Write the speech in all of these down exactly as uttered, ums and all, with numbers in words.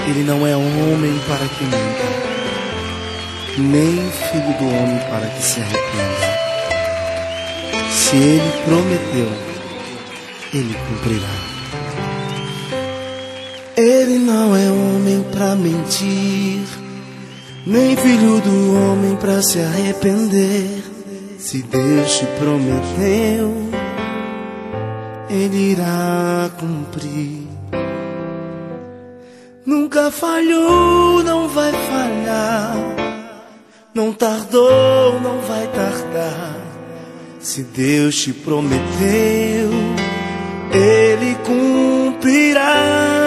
Ele não é homem para que minta, nem filho do homem para que se arrependa. Se ele prometeu, ele cumprirá. Ele não é homem para mentir, nem filho do homem para se arrepender. Se Deus te prometeu, ele irá cumprir. Nunca falhou, não vai falhar. Não tardou, não vai tardar. Se Deus te prometeu, ele cumprirá.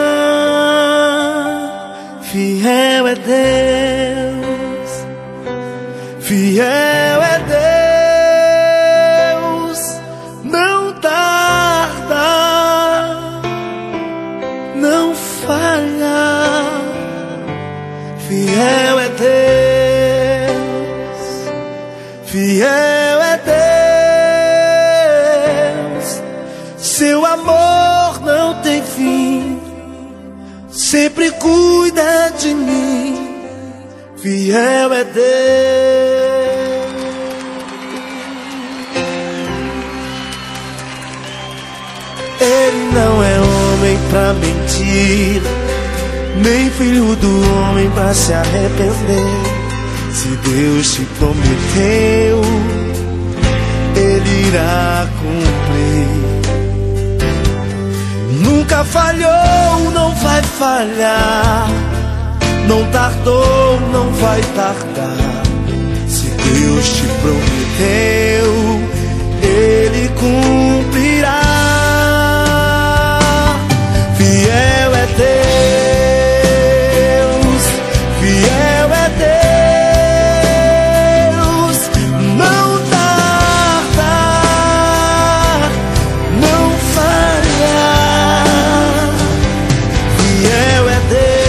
Fiel é Deus, fiel é Deus. Não tarda, não falha. Fiel é Deus, fiel é Deus. Seu amor não tem fim, sempre cuida de mim. Fiel é Deus. Ele não é homem pra mentir, nem filho do homem pra se arrepender. Se Deus te prometeu, ele irá cumprir. Nunca falhou, não vai falhar. Não tardou, não vai tardar. Se Deus te prometeu, ele cumprirá. Fiel é Deus, fiel é Deus. Não tarda, não falha. Fiel é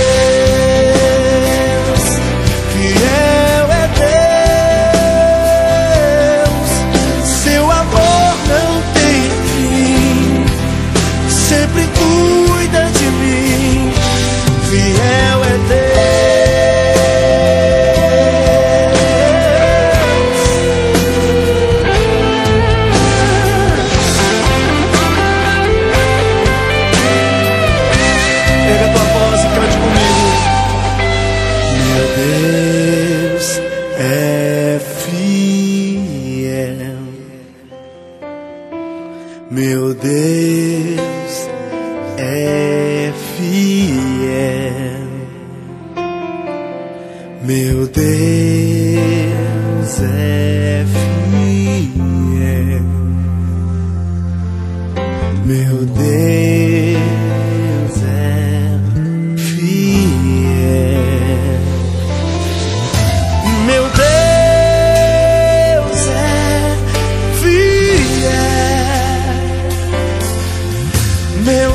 Deus, fiel é Deus. Seu amor não tem fim, sempre cuida de mim. Fiel é Pega a tua voz e cante comigo. Meu Deus é fiel. Meu Deus é fiel. Meu Deus é fiel. Meu Deus é fiel. Meu Deus é fiel. Meu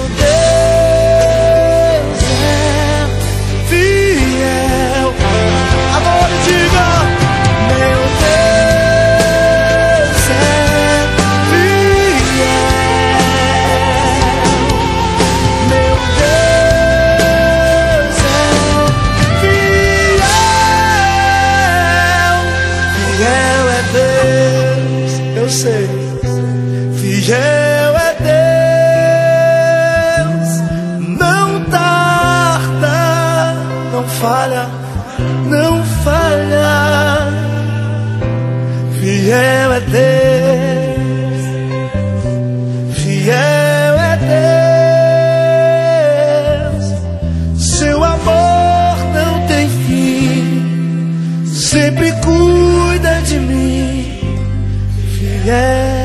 Deus é fiel. Agora diga: meu Deus é fiel. Meu Deus é fiel. Fiel é Deus, eu sei. Fiel é Deus, não tarda, não falha, não falha. Fiel é Deus, fiel é Deus. Seu amor não tem fim, sempre cuida de mim. Fiel